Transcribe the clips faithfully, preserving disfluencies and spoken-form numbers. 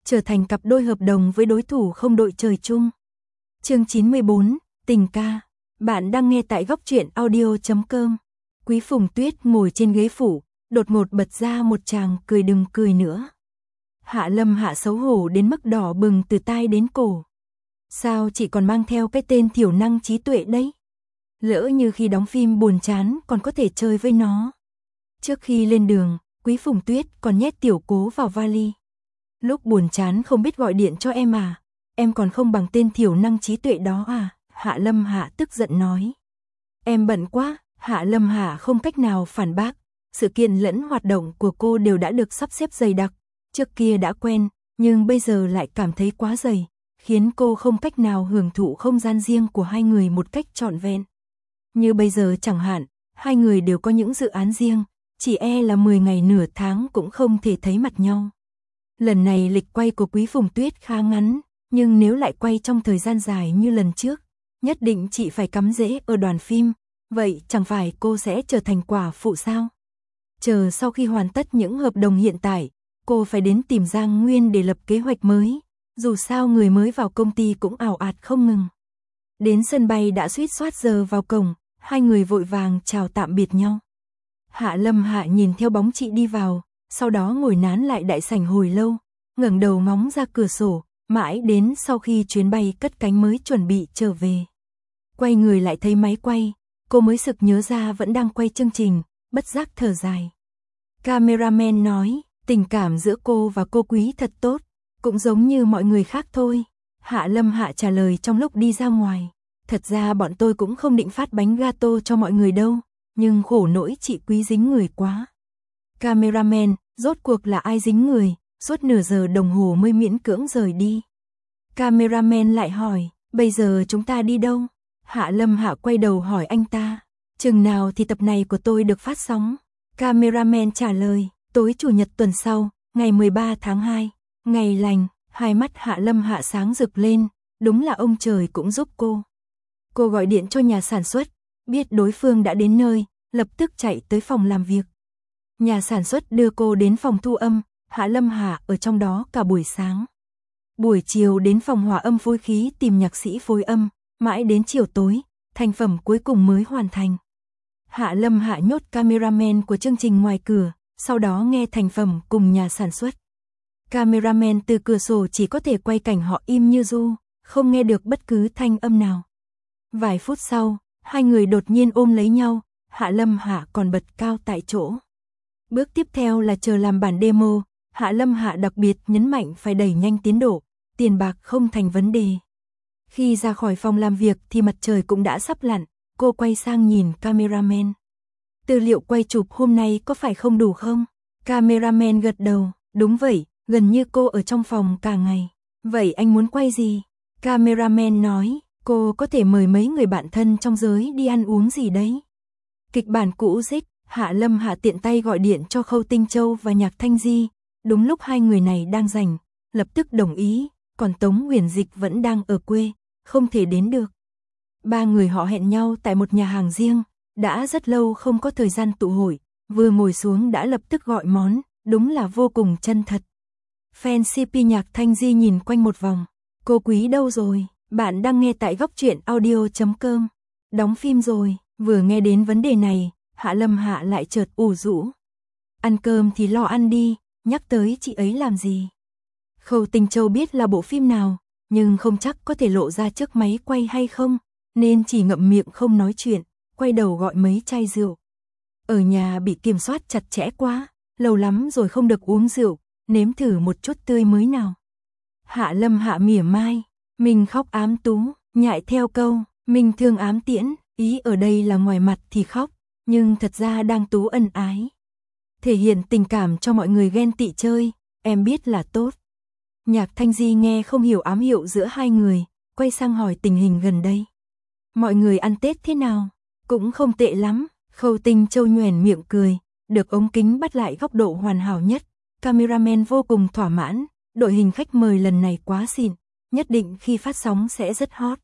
trở thành cặp đôi hợp đồng với đối thủ không đội trời chung. Chương chín mươi bốn, tình ca. Bạn đang nghe tại góc truyện audio chấm com. Quý Phùng Tuyết ngồi trên ghế phủ, đột ngột bật ra một tràng cười đừng cười nữa. Hạ Lâm Hạ xấu hổ đến mức đỏ bừng từ tai đến cổ. Sao chị còn mang theo cái tên thiểu năng trí tuệ đấy? Lỡ như khi đóng phim buồn chán còn có thể chơi với nó. Trước khi lên đường, Quý Phùng Tuyết còn nhét tiểu cố vào vali. Lúc buồn chán không biết gọi điện cho em à? Em còn không bằng tên thiểu năng trí tuệ đó à? Hạ Lâm Hạ tức giận nói. Em bận quá. Hạ Lâm Hạ không cách nào phản bác. Sự kiện lẫn hoạt động của cô đều đã được sắp xếp dày đặc. Trước kia đã quen, nhưng bây giờ lại cảm thấy quá dày, khiến cô không cách nào hưởng thụ không gian riêng của hai người một cách trọn vẹn. Như bây giờ chẳng hạn, hai người đều có những dự án riêng, chỉ e là mười ngày nửa tháng cũng không thể thấy mặt nhau. Lần này lịch quay của Quý Phùng Tuyết khá ngắn, nhưng nếu lại quay trong thời gian dài như lần trước, nhất định chị phải cắm rễ ở đoàn phim, vậy chẳng phải cô sẽ trở thành quả phụ sao? Chờ sau khi hoàn tất những hợp đồng hiện tại, cô phải đến tìm Giang Nguyên để lập kế hoạch mới, dù sao người mới vào công ty cũng ào ạt không ngừng. Đến sân bay đã suýt soát giờ vào cổng, hai người vội vàng chào tạm biệt nhau. Hạ Lâm Hạ nhìn theo bóng chị đi vào, sau đó ngồi nán lại đại sảnh hồi lâu, ngẩng đầu ngóng ra cửa sổ, mãi đến sau khi chuyến bay cất cánh mới chuẩn bị trở về. Quay người lại thấy máy quay, cô mới sực nhớ ra vẫn đang quay chương trình, bất giác thở dài. Cameraman nói, tình cảm giữa cô và cô Quý thật tốt, cũng giống như mọi người khác thôi. Hạ Lâm Hạ trả lời trong lúc đi ra ngoài. Thật ra bọn tôi cũng không định phát bánh gato cho mọi người đâu, nhưng khổ nỗi chị Quý dính người quá. Cameraman, rốt cuộc là ai dính người, suốt nửa giờ đồng hồ mới miễn cưỡng rời đi. Cameraman lại hỏi, bây giờ chúng ta đi đâu? Hạ Lâm Hạ quay đầu hỏi anh ta, chừng nào thì tập này của tôi được phát sóng? Cameraman trả lời, tối chủ nhật tuần sau, ngày mười ba tháng hai, ngày lành. Hai mắt Hạ Lâm Hạ sáng rực lên, đúng là ông trời cũng giúp cô. Cô gọi điện cho nhà sản xuất, biết đối phương đã đến nơi, lập tức chạy tới phòng làm việc. Nhà sản xuất đưa cô đến phòng thu âm, Hạ Lâm Hạ ở trong đó cả buổi sáng. Buổi chiều đến phòng hòa âm phối khí tìm nhạc sĩ phối âm, mãi đến chiều tối, thành phẩm cuối cùng mới hoàn thành. Hạ Lâm Hạ nhốt cameraman của chương trình ngoài cửa, sau đó nghe thành phẩm cùng nhà sản xuất. Cameraman từ cửa sổ chỉ có thể quay cảnh họ im như ru, không nghe được bất cứ thanh âm nào. Vài phút sau, hai người đột nhiên ôm lấy nhau, Hạ Lâm Hạ còn bật cao tại chỗ. Bước tiếp theo là chờ làm bản demo, Hạ Lâm Hạ đặc biệt nhấn mạnh phải đẩy nhanh tiến độ, tiền bạc không thành vấn đề. Khi ra khỏi phòng làm việc thì mặt trời cũng đã sắp lặn, cô quay sang nhìn cameraman. Tư liệu quay chụp hôm nay có phải không đủ không? Cameraman gật đầu, đúng vậy. Gần như cô ở trong phòng cả ngày. Vậy anh muốn quay gì? Cameraman nói, cô có thể mời mấy người bạn thân trong giới đi ăn uống gì đấy. Kịch bản cũ dích, Hạ Lâm Hạ tiện tay gọi điện cho Khâu Tinh Châu và Nhạc Thanh Di. Đúng lúc hai người này đang rảnh, lập tức đồng ý, còn Tống Huyền Dịch vẫn đang ở quê, không thể đến được. Ba người họ hẹn nhau tại một nhà hàng riêng, đã rất lâu không có thời gian tụ hội, vừa ngồi xuống đã lập tức gọi món, đúng là vô cùng chân thật. Fan xê pê Nhạc Thanh Di nhìn quanh một vòng. Cô Quý đâu rồi? Bạn đang nghe tại góc truyện audio chấm com. Đóng phim rồi. Vừa nghe đến vấn đề này, Hạ Lâm Hạ lại chợt ủ rũ. Ăn cơm thì lo ăn đi, nhắc tới chị ấy làm gì? Khâu Tinh Châu biết là bộ phim nào, nhưng không chắc có thể lộ ra trước máy quay hay không, nên chỉ ngậm miệng không nói chuyện, quay đầu gọi mấy chai rượu. Ở nhà bị kiểm soát chặt chẽ quá, lâu lắm rồi không được uống rượu. Nếm thử một chút tươi mới nào. Hạ Lâm Hạ mỉa mai, mình khóc ám tú, nhại theo câu, mình thương ám tiễn, ý ở đây là ngoài mặt thì khóc, nhưng thật ra đang tú ân ái. Thể hiện tình cảm cho mọi người ghen tị chơi, em biết là tốt. Nhạc Thanh Di nghe không hiểu ám hiệu giữa hai người, quay sang hỏi tình hình gần đây. Mọi người ăn Tết thế nào? Cũng không tệ lắm, Khâu Tinh Châu nhoẻn miệng cười, được ống kính bắt lại góc độ hoàn hảo nhất. Cameraman vô cùng thỏa mãn, đội hình khách mời lần này quá xịn, nhất định khi phát sóng sẽ rất hot.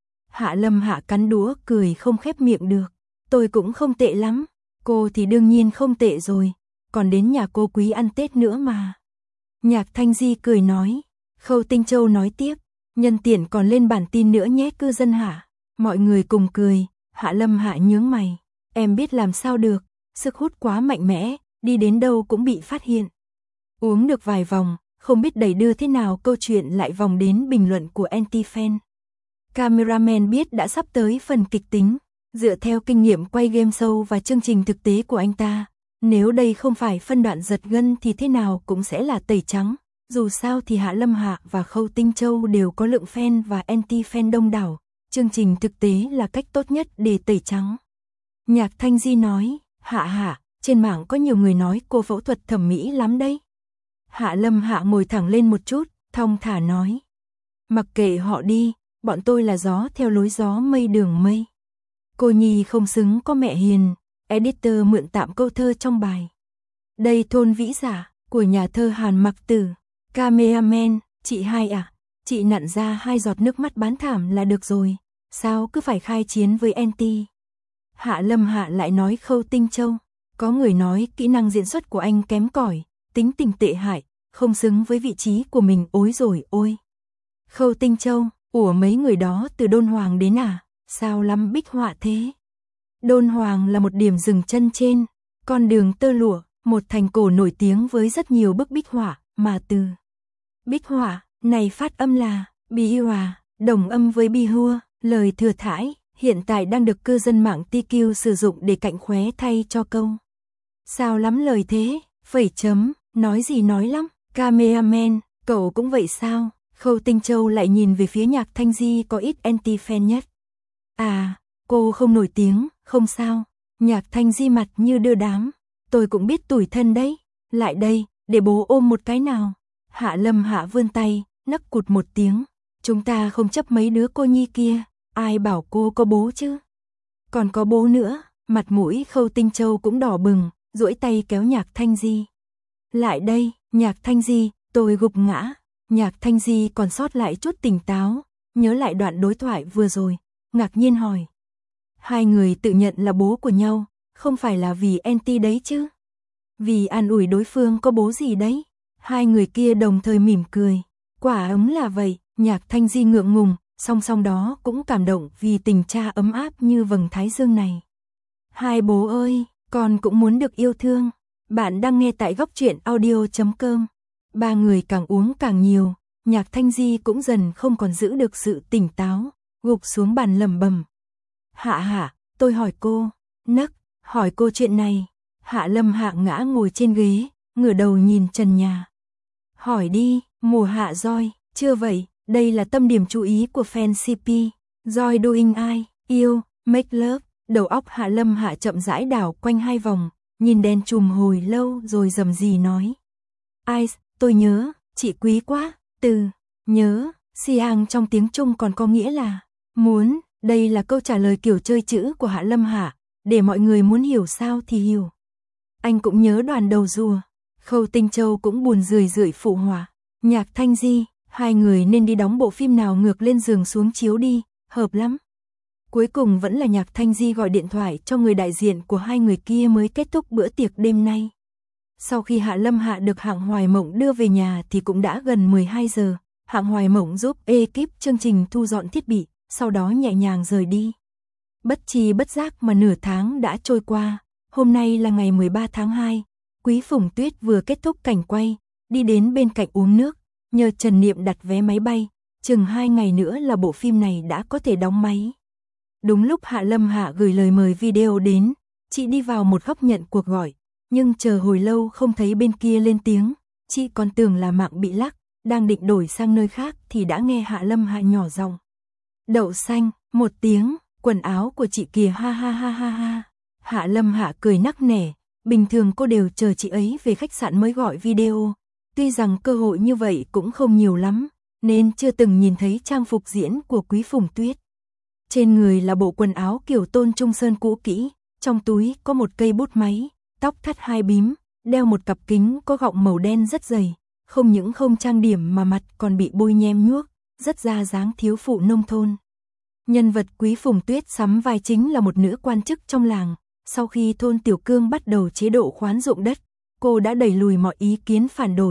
Hạ Lâm Hạ cắn đũa cười không khép miệng được, tôi cũng không tệ lắm, cô thì đương nhiên không tệ rồi, còn đến nhà cô Quý ăn Tết nữa mà. Nhạc Thanh Di cười nói, Khâu Tinh Châu nói tiếp, nhân tiện còn lên bản tin nữa nhé cư dân Hạ. Mọi người cùng cười, Hạ Lâm Hạ nhướng mày. Em biết làm sao được, sức hút quá mạnh mẽ, đi đến đâu cũng bị phát hiện. Uống được vài vòng, không biết đẩy đưa thế nào câu chuyện lại vòng đến bình luận của anti-fan. Cameraman biết đã sắp tới phần kịch tính, dựa theo kinh nghiệm quay game show và chương trình thực tế của anh ta. Nếu đây không phải phân đoạn giật gân thì thế nào cũng sẽ là tẩy trắng. Dù sao thì Hạ Lâm Hạ và Khâu Tinh Châu đều có lượng fan và anti-fan đông đảo. Chương trình thực tế là cách tốt nhất để tẩy trắng. Nhạc Thanh Di nói, Hạ Hạ, trên mạng có nhiều người nói cô phẫu thuật thẩm mỹ lắm đấy. Hạ Lâm Hạ ngồi thẳng lên một chút, thong thả nói. Mặc kệ họ đi, bọn tôi là gió theo lối gió mây đường mây. Cô Nhi không xứng có mẹ hiền, editor mượn tạm câu thơ trong bài. Đây thôn vĩ giả, của nhà thơ Hàn Mặc Tử. Cameraman, chị hai à, chị nặn ra hai giọt nước mắt bán thảm là được rồi, sao cứ phải khai chiến với anti. Hạ Lâm Hạ lại nói Khâu Tinh Châu, có người nói kỹ năng diễn xuất của anh kém cỏi, tính tình tệ hại, không xứng với vị trí của mình, ối rồi ôi. Khâu Tinh Châu, ủa mấy người đó từ Đôn Hoàng đến à, sao lắm bích họa thế? Đôn Hoàng là một điểm dừng chân trên con đường tơ lụa, một thành cổ nổi tiếng với rất nhiều bức bích họa, mà từ bích họa này phát âm là bi hòa, đồng âm với bi hua, lời thừa thãi, hiện tại đang được cư dân mạng tê quy sử dụng để cạnh khóe thay cho câu. Sao lắm lời thế, phẩy chấm, nói gì nói lắm, cameraman, cậu cũng vậy sao? Khâu Tinh Châu lại nhìn về phía Nhạc Thanh Di có ít anti-fan nhất. À, cô không nổi tiếng, không sao. Nhạc Thanh Di mặt như đưa đám. Tôi cũng biết tủi thân đấy. Lại đây, để bố ôm một cái nào. Hạ Lâm Hạ vươn tay, nấc cụt một tiếng. Chúng ta không chấp mấy đứa cô Nhi kia. Ai bảo cô có bố chứ? Còn có bố nữa. Mặt mũi Khâu Tinh Châu cũng đỏ bừng, duỗi tay kéo Nhạc Thanh Di. Lại đây, Nhạc Thanh Di, tôi gục ngã. Nhạc Thanh Di còn sót lại chút tỉnh táo, nhớ lại đoạn đối thoại vừa rồi, ngạc nhiên hỏi. Hai người tự nhận là bố của nhau, không phải là vì anti đấy chứ? Vì an ủi đối phương có bố gì đấy? Hai người kia đồng thời mỉm cười. Quả ấm là vậy, Nhạc Thanh Di ngượng ngùng, song song đó cũng cảm động vì tình cha ấm áp như vầng thái dương này. Hai bố ơi, con cũng muốn được yêu thương. Bạn đang nghe tại góc truyện audio chấm com. Ba người càng uống càng nhiều, Nhạc Thanh Di cũng dần không còn giữ được sự tỉnh táo, gục xuống bàn lẩm bẩm. Hạ Hạ, tôi hỏi cô, nấc, hỏi cô chuyện này. Hạ Lâm Hạ ngã ngồi trên ghế, ngửa đầu nhìn trần nhà. Hỏi đi, mùa hạ roi, chưa vậy, đây là tâm điểm chú ý của fan xê pê. Roi doing ai, yêu, make love, đầu óc Hạ Lâm Hạ chậm rãi đảo quanh hai vòng, nhìn đèn chùm hồi lâu rồi rầm rì nói. Ai, tôi nhớ, chị quý quá, từ, nhớ, Siang trong tiếng Trung còn có nghĩa là, muốn, đây là câu trả lời kiểu chơi chữ của Hạ Lâm Hạ, để mọi người muốn hiểu sao thì hiểu. Anh cũng nhớ đoàn đầu rùa, Khâu Tinh Châu cũng buồn rười rượi phụ họa. Nhạc Thanh Di, hai người nên đi đóng bộ phim nào ngược lên giường xuống chiếu đi, hợp lắm. Cuối cùng vẫn là Nhạc Thanh Di gọi điện thoại cho người đại diện của hai người kia mới kết thúc bữa tiệc đêm nay. Sau khi Hạ Lâm Hạ được Hạng Hoài Mộng đưa về nhà thì cũng đã gần mười hai giờ, Hạng Hoài Mộng giúp ekip chương trình thu dọn thiết bị, sau đó nhẹ nhàng rời đi. Bất chi bất giác mà nửa tháng đã trôi qua, hôm nay là ngày mười ba tháng hai, Quý Phùng Tuyết vừa kết thúc cảnh quay, đi đến bên cạnh uống nước, nhờ Trần Niệm đặt vé máy bay, chừng hai ngày nữa là bộ phim này đã có thể đóng máy. Đúng lúc Hạ Lâm Hạ gửi lời mời video đến, chị đi vào một góc nhận cuộc gọi, nhưng chờ hồi lâu không thấy bên kia lên tiếng, chị còn tưởng là mạng bị lắc, đang định đổi sang nơi khác thì đã nghe Hạ Lâm Hạ nhỏ giọng. Đậu xanh, một tiếng, quần áo của chị kìa ha ha ha ha ha. Hạ Lâm Hạ cười nắc nẻ, bình thường cô đều chờ chị ấy về khách sạn mới gọi video, tuy rằng cơ hội như vậy cũng không nhiều lắm, nên chưa từng nhìn thấy trang phục diễn của Quý Phùng Tuyết. Trên người là bộ quần áo kiểu Tôn Trung Sơn cũ kỹ, trong túi có một cây bút máy, tóc thắt hai bím, đeo một cặp kính có gọng màu đen rất dày, không những không trang điểm mà mặt còn bị bôi nhem nhuốc, rất ra dáng thiếu phụ nông thôn. Nhân vật Quý Phùng Tuyết sắm vai chính là một nữ quan chức trong làng, sau khi thôn Tiểu Cương bắt đầu chế độ khoán ruộng đất, cô đã đẩy lùi mọi ý kiến phản đổi,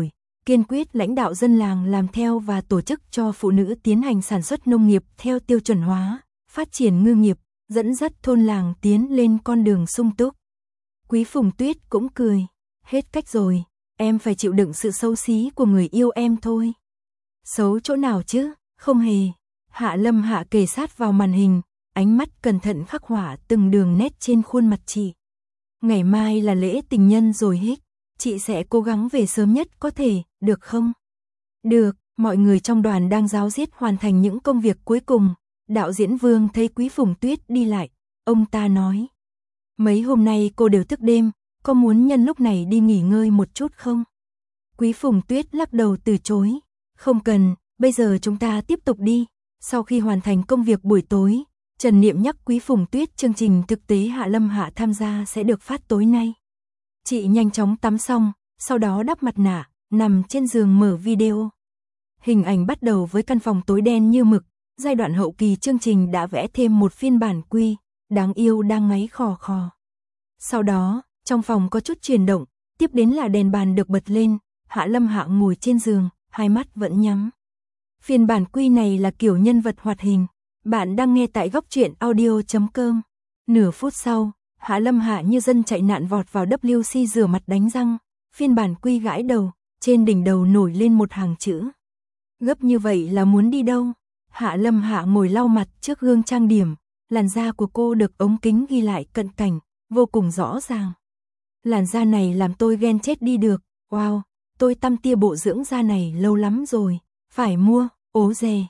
kiên quyết lãnh đạo dân làng làm theo và tổ chức cho phụ nữ tiến hành sản xuất nông nghiệp theo tiêu chuẩn hóa, phát triển ngư nghiệp, dẫn dắt thôn làng tiến lên con đường sung túc. Quý Phùng Tuyết cũng cười, hết cách rồi, em phải chịu đựng sự xấu xí của người yêu em thôi. Xấu chỗ nào chứ, không hề. Hạ Lâm Hạ kề sát vào màn hình, ánh mắt cẩn thận khắc họa từng đường nét trên khuôn mặt chị. Ngày mai là lễ tình nhân rồi hích, chị sẽ cố gắng về sớm nhất có thể, được không? Được, mọi người trong đoàn đang ráo riết hoàn thành những công việc cuối cùng. Đạo diễn Vương thấy Quý Phùng Tuyết đi lại, ông ta nói. Mấy hôm nay cô đều thức đêm, có muốn nhân lúc này đi nghỉ ngơi một chút không? Quý Phùng Tuyết lắc đầu từ chối. Không cần, bây giờ chúng ta tiếp tục đi. Sau khi hoàn thành công việc buổi tối, Trần Niệm nhắc Quý Phùng Tuyết chương trình thực tế Hạ Lâm Hạ tham gia sẽ được phát tối nay. Chị nhanh chóng tắm xong, sau đó đắp mặt nạ, nằm trên giường mở video. Hình ảnh bắt đầu với căn phòng tối đen như mực, giai đoạn hậu kỳ chương trình đã vẽ thêm một phiên bản quy, đáng yêu đang ngáy khò khò. Sau đó, trong phòng có chút chuyển động, tiếp đến là đèn bàn được bật lên, Hạ Lâm Hạ ngồi trên giường, hai mắt vẫn nhắm. Phiên bản quy này là kiểu nhân vật hoạt hình. Bạn đang nghe tại góc truyện audio chấm com. Nửa phút sau, Hạ Lâm Hạ như dân chạy nạn vọt vào vê kép xê rửa mặt đánh răng. Phiên bản quy gãi đầu, trên đỉnh đầu nổi lên một hàng chữ. Gấp như vậy là muốn đi đâu? Hạ Lâm Hạ ngồi lau mặt trước gương trang điểm. Làn da của cô được ống kính ghi lại cận cảnh, vô cùng rõ ràng. Làn da này làm tôi ghen chết đi được. Wow, tôi tăm tia bộ dưỡng da này lâu lắm rồi. Phải mua, ố dè.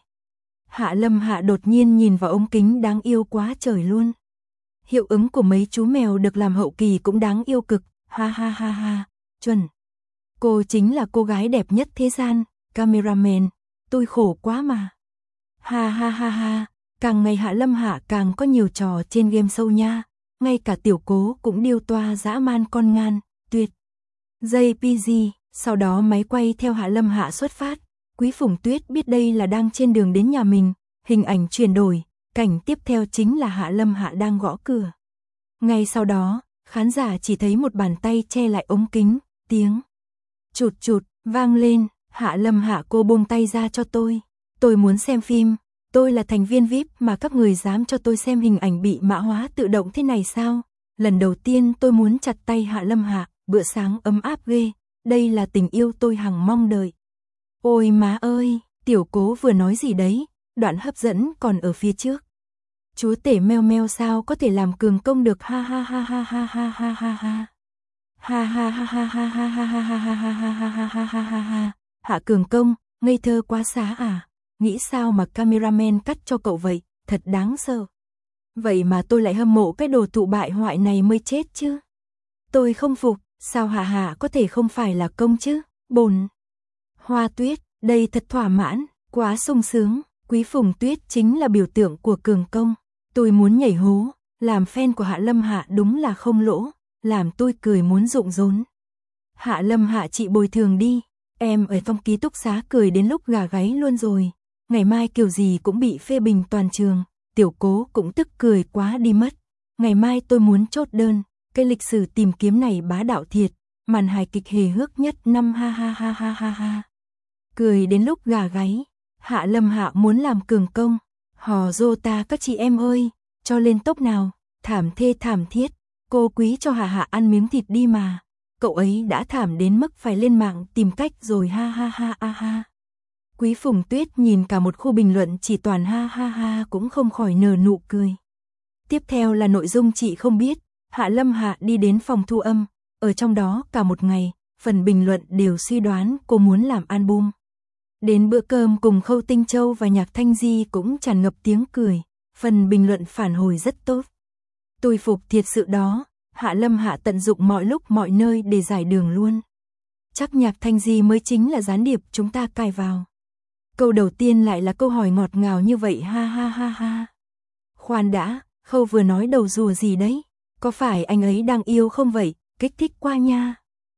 Hạ Lâm Hạ đột nhiên nhìn vào ống kính đáng yêu quá trời luôn. Hiệu ứng của mấy chú mèo được làm hậu kỳ cũng đáng yêu cực, ha ha ha ha, chuẩn. Cô chính là cô gái đẹp nhất thế gian, cameraman, tôi khổ quá mà. Ha ha ha ha, càng ngày Hạ Lâm Hạ càng có nhiều trò trên game show nha, ngay cả Tiểu Cố cũng điêu toa dã man con ngan, tuyệt. jê pê giê, sau đó máy quay theo Hạ Lâm Hạ xuất phát. Quý Phùng Tuyết biết đây là đang trên đường đến nhà mình, hình ảnh chuyển đổi, cảnh tiếp theo chính là Hạ Lâm Hạ đang gõ cửa. Ngay sau đó, khán giả chỉ thấy một bàn tay che lại ống kính, tiếng chụt chụt vang lên, Hạ Lâm Hạ cô buông tay ra cho tôi, tôi muốn xem phim, tôi là thành viên vi ai pi mà các người dám cho tôi xem hình ảnh bị mã hóa tự động thế này sao? Lần đầu tiên tôi muốn chặt tay Hạ Lâm Hạ, bữa sáng ấm áp ghê, đây là tình yêu tôi hằng mong đợi. Ôi má ơi, Tiểu Cố vừa nói gì đấy, đoạn hấp dẫn còn ở phía trước. Chúa tể meo meo sao có thể làm cường công được ha ha ha ha ha ha ha ha ha. Ha ha ha ha ha ha ha ha ha ha ha ha ha ha ha ha ha. Hạ cường công, ngây thơ quá xá à, nghĩ sao mà cameraman cắt cho cậu vậy, thật đáng sợ. Vậy mà tôi lại hâm mộ cái đồ thụ bại hoại này mới chết chứ. Tôi không phục, sao Hạ Hạ có thể không phải là công chứ, bồn. Hoa Tuyết, đây thật thỏa mãn, quá sung sướng, Quý Phùng Tuyết chính là biểu tượng của cường công. Tôi muốn nhảy hố, làm fan của Hạ Lâm Hạ đúng là không lỗ, làm tôi cười muốn rụng rốn. Hạ Lâm Hạ chị bồi thường đi, em ở trong ký túc xá cười đến lúc gà gáy luôn rồi. Ngày mai kiểu gì cũng bị phê bình toàn trường, Tiểu Cố cũng tức cười quá đi mất. Ngày mai tôi muốn chốt đơn, cái lịch sử tìm kiếm này bá đạo thiệt, màn hài kịch hề hước nhất năm ha ha ha ha ha ha. Cười đến lúc gà gáy, Hạ Lâm Hạ muốn làm cường công, hò rô ta các chị em ơi, cho lên tốc nào, thảm thê thảm thiết, cô Quý cho Hạ Hạ ăn miếng thịt đi mà, cậu ấy đã thảm đến mức phải lên mạng tìm cách rồi ha ha ha ha ha. Quý Phùng Tuyết nhìn cả một khu bình luận chỉ toàn ha ha ha cũng không khỏi nở nụ cười. Tiếp theo là nội dung chị không biết, Hạ Lâm Hạ đi đến phòng thu âm, ở trong đó cả một ngày, phần bình luận đều suy đoán cô muốn làm album. Đến bữa cơm cùng Khâu Tinh Châu và Nhạc Thanh Di cũng tràn ngập tiếng cười, phần bình luận phản hồi rất tốt. Tôi phục thiệt sự đó, Hạ Lâm Hạ tận dụng mọi lúc mọi nơi để giải đường luôn. Chắc Nhạc Thanh Di mới chính là gián điệp chúng ta cài vào. Câu đầu tiên lại là câu hỏi ngọt ngào như vậy ha ha ha ha. Khoan đã, Khâu vừa nói đầu rùa gì đấy, có phải anh ấy đang yêu không vậy, kích thích quá nha.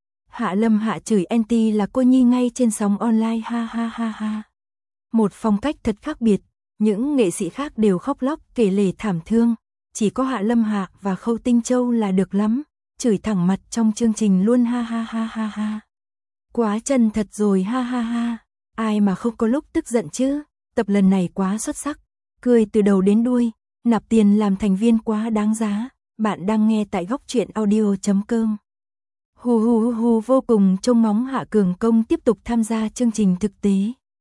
Hạ Lâm Hạ chửi anti là cô nhi ngay trên sóng online ha ha ha ha. Một phong cách thật khác biệt, những nghệ sĩ khác đều khóc lóc kể lể thảm thương, chỉ có Hạ Lâm Hạ và Khâu Tinh Châu là được lắm, chửi thẳng mặt trong chương trình luôn ha ha ha ha ha. Quá chân thật rồi ha ha ha. Ai mà không có lúc tức giận chứ. Tập lần này quá xuất sắc. Cười từ đầu đến đuôi. Nạp tiền làm thành viên quá đáng giá. Bạn đang nghe tại góc truyện audio chấm com. Hù hù hù hù vô cùng trông ngóng Hạ Cường Công tiếp tục tham gia chương trình thực tế.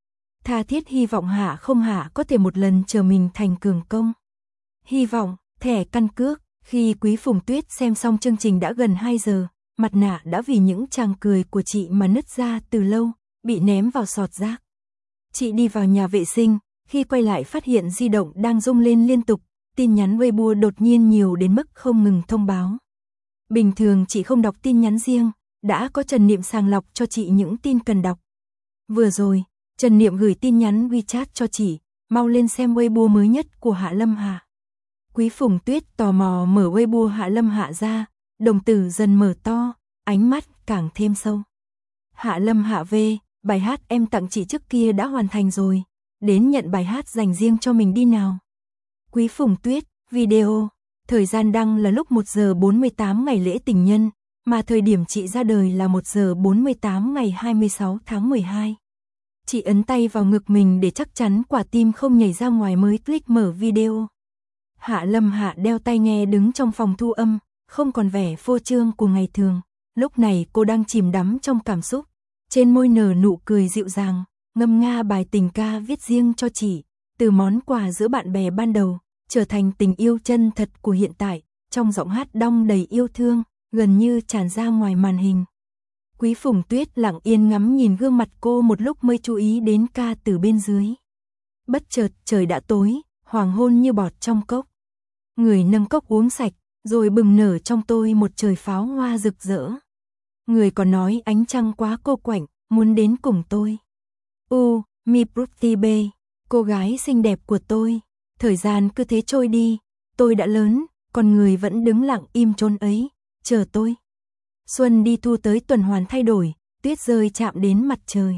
Tha thiết hy vọng Hạ không Hạ có thể một lần chờ mình thành Cường Công. Hy vọng, thẻ căn cước. Khi Quý Phùng Tuyết xem xong chương trình đã gần hai giờ, mặt nạ đã vì những tràng cười của chị mà nứt ra từ lâu, bị ném vào sọt rác. Chị đi vào nhà vệ sinh, khi quay lại phát hiện di động đang rung lên liên tục, tin nhắn Weibo đột nhiên nhiều đến mức không ngừng thông báo. Bình thường chị không đọc tin nhắn riêng, đã có Trần Niệm sàng lọc cho chị những tin cần đọc. Vừa rồi, Trần Niệm gửi tin nhắn WeChat cho chị, mau lên xem Weibo mới nhất của Hạ Lâm Hạ. Quý Phùng Tuyết tò mò mở Weibo Hạ Lâm Hạ ra, đồng tử dần mở to, ánh mắt càng thêm sâu. Hạ Lâm Hạ về, bài hát em tặng chị trước kia đã hoàn thành rồi, đến nhận bài hát dành riêng cho mình đi nào. Quý Phùng Tuyết, video, thời gian đăng là lúc một giờ bốn mươi tám ngày lễ tình nhân, mà thời điểm chị ra đời là một giờ bốn mươi tám ngày hai mươi sáu tháng mười hai. Chị ấn tay vào ngực mình để chắc chắn quả tim không nhảy ra ngoài mới click mở video. Hạ Lâm Hạ đeo tai nghe đứng trong phòng thu âm, không còn vẻ phô trương của ngày thường. Lúc này cô đang chìm đắm trong cảm xúc, trên môi nở nụ cười dịu dàng, ngâm nga bài tình ca viết riêng cho chị, từ món quà giữa bạn bè ban đầu, trở thành tình yêu chân thật của hiện tại, trong giọng hát đong đầy yêu thương, gần như tràn ra ngoài màn hình. Quý Phùng Tuyết lặng yên ngắm nhìn gương mặt cô một lúc mới chú ý đến ca từ bên dưới. Bất chợt trời đã tối, hoàng hôn như bọt trong cốc. Người nâng cốc uống sạch, rồi bừng nở trong tôi một trời pháo hoa rực rỡ. Người còn nói ánh trăng quá cô quạnh, muốn đến cùng tôi. U, mi pretty bae, cô gái xinh đẹp của tôi. Thời gian cứ thế trôi đi, tôi đã lớn, còn người vẫn đứng lặng im chốn ấy, chờ tôi. Xuân đi thu tới tuần hoàn thay đổi, tuyết rơi chạm đến mặt trời.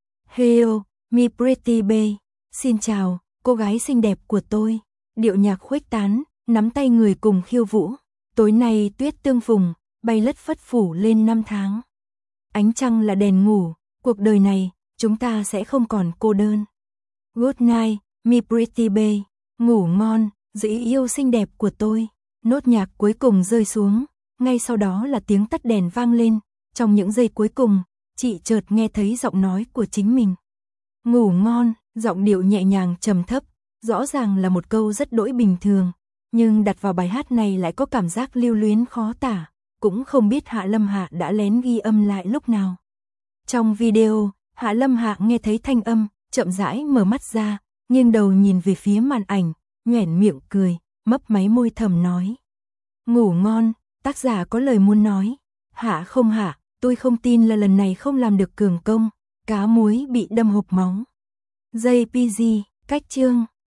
Hello, mi pretty bae, xin chào, cô gái xinh đẹp của tôi. Điệu nhạc khuếch tán, nắm tay người cùng khiêu vũ. Tối nay tuyết tương phùng, bay lất phất phủ lên năm tháng. Ánh trăng là đèn ngủ, cuộc đời này, chúng ta sẽ không còn cô đơn. Good night, mi pretty bae, ngủ ngon, dĩ yêu xinh đẹp của tôi. Nốt nhạc cuối cùng rơi xuống, ngay sau đó là tiếng tắt đèn vang lên. Trong những giây cuối cùng, chị chợt nghe thấy giọng nói của chính mình. Ngủ ngon, giọng điệu nhẹ nhàng trầm thấp, rõ ràng là một câu rất đỗi bình thường, nhưng đặt vào bài hát này lại có cảm giác lưu luyến khó tả, cũng không biết Hạ Lâm Hạ đã lén ghi âm lại lúc nào. Trong video, Hạ Lâm Hạ nghe thấy thanh âm, chậm rãi mở mắt ra, nghiêng đầu nhìn về phía màn ảnh, nhoẻn miệng cười, mấp máy môi thầm nói. Ngủ ngon, tác giả có lời muốn nói. Hạ không Hạ, tôi không tin là lần này không làm được Cường Công, cá muối bị đâm hộp máu. gi pê giê, cách chương.